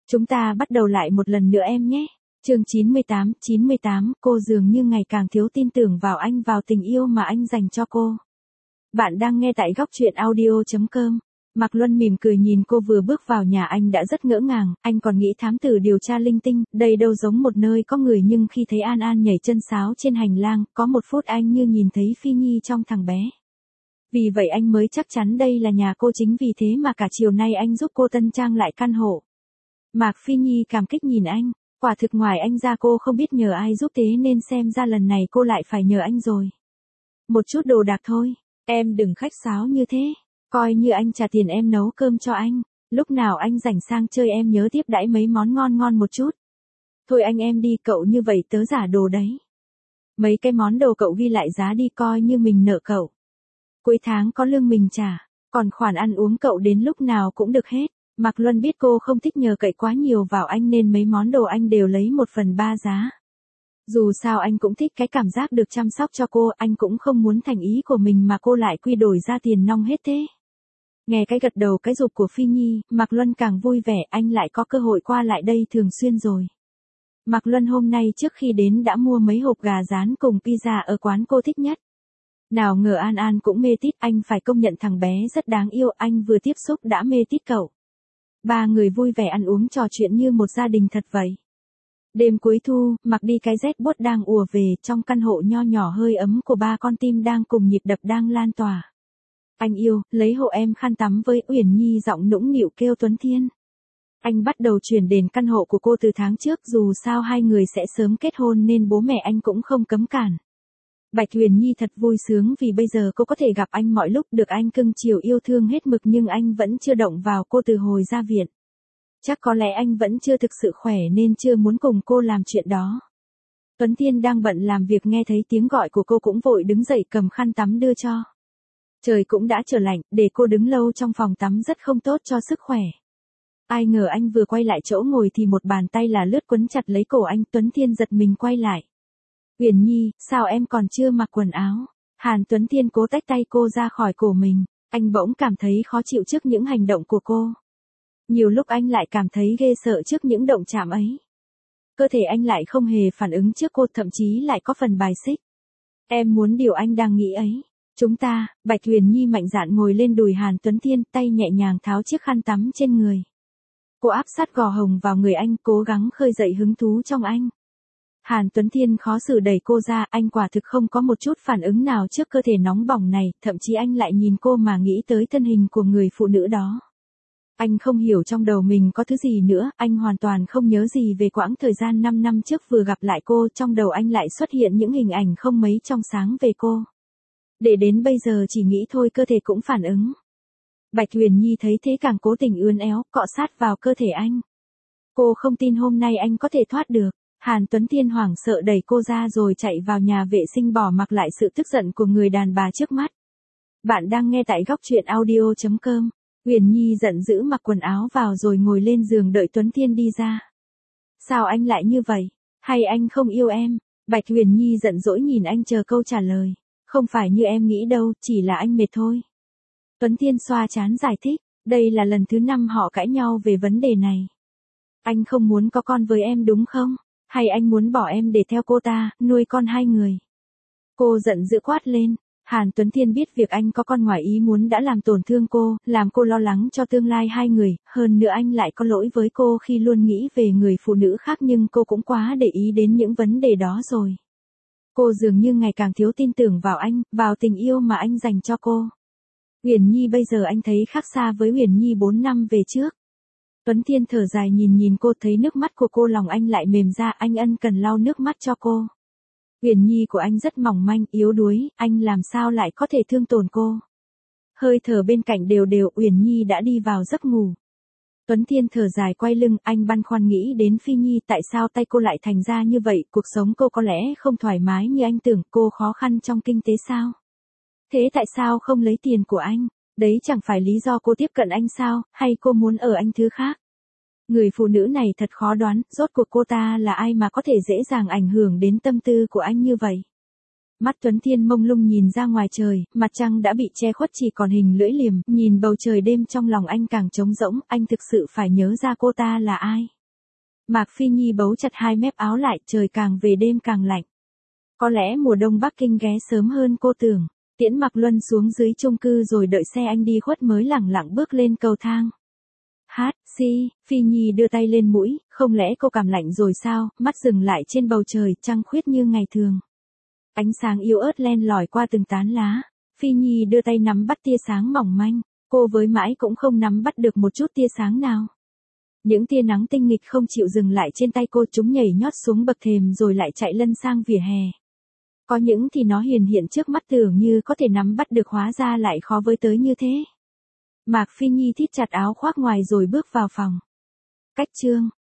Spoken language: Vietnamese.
Chúng ta bắt đầu lại một lần nữa em nhé. Chương 98, cô dường như ngày càng thiếu tin tưởng vào anh, vào tình yêu mà anh dành cho cô. Bạn đang nghe tại góc truyện audio.com. Mạc Luân mỉm cười nhìn cô vừa bước vào nhà, anh đã rất ngỡ ngàng, anh còn nghĩ thám tử điều tra linh tinh, đây đâu giống một nơi có người, nhưng khi thấy An An nhảy chân sáo trên hành lang, có một phút anh như nhìn thấy Phi Nhi trong thằng bé. Vì vậy anh mới chắc chắn đây là nhà cô, chính vì thế mà cả chiều nay anh giúp cô tân trang lại căn hộ. Mạc Phi Nhi cảm kích nhìn anh, quả thực ngoài anh ra cô không biết nhờ ai giúp, thế nên xem ra lần này cô lại phải nhờ anh rồi. Một chút đồ đạc thôi, em đừng khách sáo như thế, coi như anh trả tiền em nấu cơm cho anh, lúc nào anh rảnh sang chơi em nhớ tiếp đãi mấy món ngon ngon một chút. Thôi anh em đi, cậu như vậy tớ giả đồ đấy. Mấy cái món đồ cậu ghi lại giá đi, coi như mình nợ cậu. Cuối tháng có lương mình trả, còn khoản ăn uống cậu đến lúc nào cũng được hết. Mạc Luân biết cô không thích nhờ cậy quá nhiều vào anh nên mấy món đồ anh đều lấy 1/3 giá. Dù sao anh cũng thích cái cảm giác được chăm sóc cho cô, anh cũng không muốn thành ý của mình mà cô lại quy đổi ra tiền nong hết thế. Nghe cái gật đầu cái rụp của Phi Nhi, Mạc Luân càng vui vẻ, anh lại có cơ hội qua lại đây thường xuyên rồi. Mạc Luân hôm nay trước khi đến đã mua mấy hộp gà rán cùng pizza ở quán cô thích nhất. Nào ngờ An An cũng mê tít, anh phải công nhận thằng bé rất đáng yêu, anh vừa tiếp xúc đã mê tít cậu. Ba người vui vẻ ăn uống trò chuyện như một gia đình thật vậy. Đêm cuối thu, mặc đi cái rét buốt đang ùa về, trong căn hộ nho nhỏ hơi ấm của ba con tim đang cùng nhịp đập đang lan tỏa. Anh yêu, lấy hộ em khăn tắm với, Uyển Nhi giọng nũng nịu kêu Tuấn Thiên. Anh bắt đầu chuyển đền căn hộ của cô từ tháng trước, dù sao hai người sẽ sớm kết hôn nên bố mẹ anh cũng không cấm cản. Bạch Uyển Nhi thật vui sướng vì bây giờ cô có thể gặp anh mọi lúc, được anh cưng chiều yêu thương hết mực, nhưng anh vẫn chưa động vào cô từ hồi ra viện. Chắc có lẽ anh vẫn chưa thực sự khỏe nên chưa muốn cùng cô làm chuyện đó. Tuấn Thiên đang bận làm việc, nghe thấy tiếng gọi của cô cũng vội đứng dậy cầm khăn tắm đưa cho. Trời cũng đã trở lạnh, để cô đứng lâu trong phòng tắm rất không tốt cho sức khỏe. Ai ngờ anh vừa quay lại chỗ ngồi thì một bàn tay là lướt quấn chặt lấy cổ anh, Tuấn Thiên giật mình quay lại. Uyển Nhi, sao em còn chưa mặc quần áo? Hàn Tuấn Thiên cố tách tay cô ra khỏi cổ mình, anh bỗng cảm thấy khó chịu trước những hành động của cô. Nhiều lúc anh lại cảm thấy ghê sợ trước những động chạm ấy. Cơ thể anh lại không hề phản ứng trước cô, thậm chí lại có phần bài xích. Em muốn điều anh đang nghĩ ấy. Chúng ta, Bạch Uyển Nhi mạnh dạn ngồi lên đùi Hàn Tuấn Thiên, tay nhẹ nhàng tháo chiếc khăn tắm trên người. Cô áp sát gò hồng vào người anh, cố gắng khơi dậy hứng thú trong anh. Hàn Tuấn Thiên khó xử đẩy cô ra, anh quả thực không có một chút phản ứng nào trước cơ thể nóng bỏng này, thậm chí anh lại nhìn cô mà nghĩ tới thân hình của người phụ nữ đó. Anh không hiểu trong đầu mình có thứ gì nữa, anh hoàn toàn không nhớ gì về quãng thời gian 5 năm trước vừa gặp lại cô, trong đầu anh lại xuất hiện những hình ảnh không mấy trong sáng về cô. Để đến bây giờ chỉ nghĩ thôi cơ thể cũng phản ứng. Bạch Uyển Nhi thấy thế càng cố tình ươn éo, cọ sát vào cơ thể anh. Cô không tin hôm nay anh có thể thoát được. Hàn Tuấn Thiên hoảng sợ đẩy cô ra rồi chạy vào nhà vệ sinh, bỏ mặc lại sự tức giận của người đàn bà trước mắt. Bạn đang nghe tại góc truyện audio.com. Uyển Nhi giận dữ mặc quần áo vào rồi ngồi lên giường đợi Tuấn Thiên đi ra. Sao anh lại như vậy? Hay anh không yêu em? Bạch Uyển Nhi giận dỗi nhìn anh chờ câu trả lời. Không phải như em nghĩ đâu, chỉ là anh mệt thôi. Tuấn Thiên xoa trán giải thích, đây là lần thứ 5 họ cãi nhau về vấn đề này. Anh không muốn có con với em đúng không? Hay anh muốn bỏ em để theo cô ta, nuôi con hai người? Cô giận dữ quát lên. Hàn Tuấn Thiên biết việc anh có con ngoài ý muốn đã làm tổn thương cô, làm cô lo lắng cho tương lai hai người, hơn nữa anh lại có lỗi với cô khi luôn nghĩ về người phụ nữ khác, nhưng cô cũng quá để ý đến những vấn đề đó rồi. Cô dường như ngày càng thiếu tin tưởng vào anh, vào tình yêu mà anh dành cho cô. Uyển Nhi bây giờ anh thấy khác xa với Uyển Nhi 4 năm về trước. Tuấn Thiên thở dài nhìn cô, thấy nước mắt của cô lòng anh lại mềm ra, anh ân cần lau nước mắt cho cô. Uyển Nhi của anh rất mỏng manh, yếu đuối, anh làm sao lại có thể thương tổn cô. Hơi thở bên cạnh đều đều, Uyển Nhi đã đi vào giấc ngủ. Tuấn Thiên thở dài quay lưng, anh băn khoăn nghĩ đến Phi Nhi, tại sao tay cô lại thành ra như vậy, cuộc sống cô có lẽ không thoải mái như anh tưởng, cô khó khăn trong kinh tế sao? Thế tại sao không lấy tiền của anh? Đấy chẳng phải lý do cô tiếp cận anh sao, hay cô muốn ở anh thứ khác? Người phụ nữ này thật khó đoán, rốt cuộc cô ta là ai mà có thể dễ dàng ảnh hưởng đến tâm tư của anh như vậy? Mắt Tuấn Thiên mông lung nhìn ra ngoài trời, mặt trăng đã bị che khuất chỉ còn hình lưỡi liềm, nhìn bầu trời đêm trong lòng anh càng trống rỗng, anh thực sự phải nhớ ra cô ta là ai. Mạc Phi Nhi bấu chặt hai mép áo lại, trời càng về đêm càng lạnh. Có lẽ mùa đông Bắc Kinh ghé sớm hơn cô tưởng. Tiễn Mạc Luân xuống dưới chung cư rồi đợi xe anh đi khuất mới lẳng lặng bước lên cầu thang. Phi Nhi đưa tay lên mũi, không lẽ cô cảm lạnh rồi sao, mắt dừng lại trên bầu trời, trăng khuyết như ngày thường. Ánh sáng yếu ớt len lỏi qua từng tán lá. Phi Nhi đưa tay nắm bắt tia sáng mỏng manh, cô với mãi cũng không nắm bắt được một chút tia sáng nào. Những tia nắng tinh nghịch không chịu dừng lại trên tay cô, chúng nhảy nhót xuống bậc thềm rồi lại chạy lân sang vỉa hè. Có những thì nó hiển hiện trước mắt tưởng như có thể nắm bắt được, hóa ra lại khó với tới như thế. Mạc Phi Nhi thít chặt áo khoác ngoài rồi bước vào phòng. Cách chương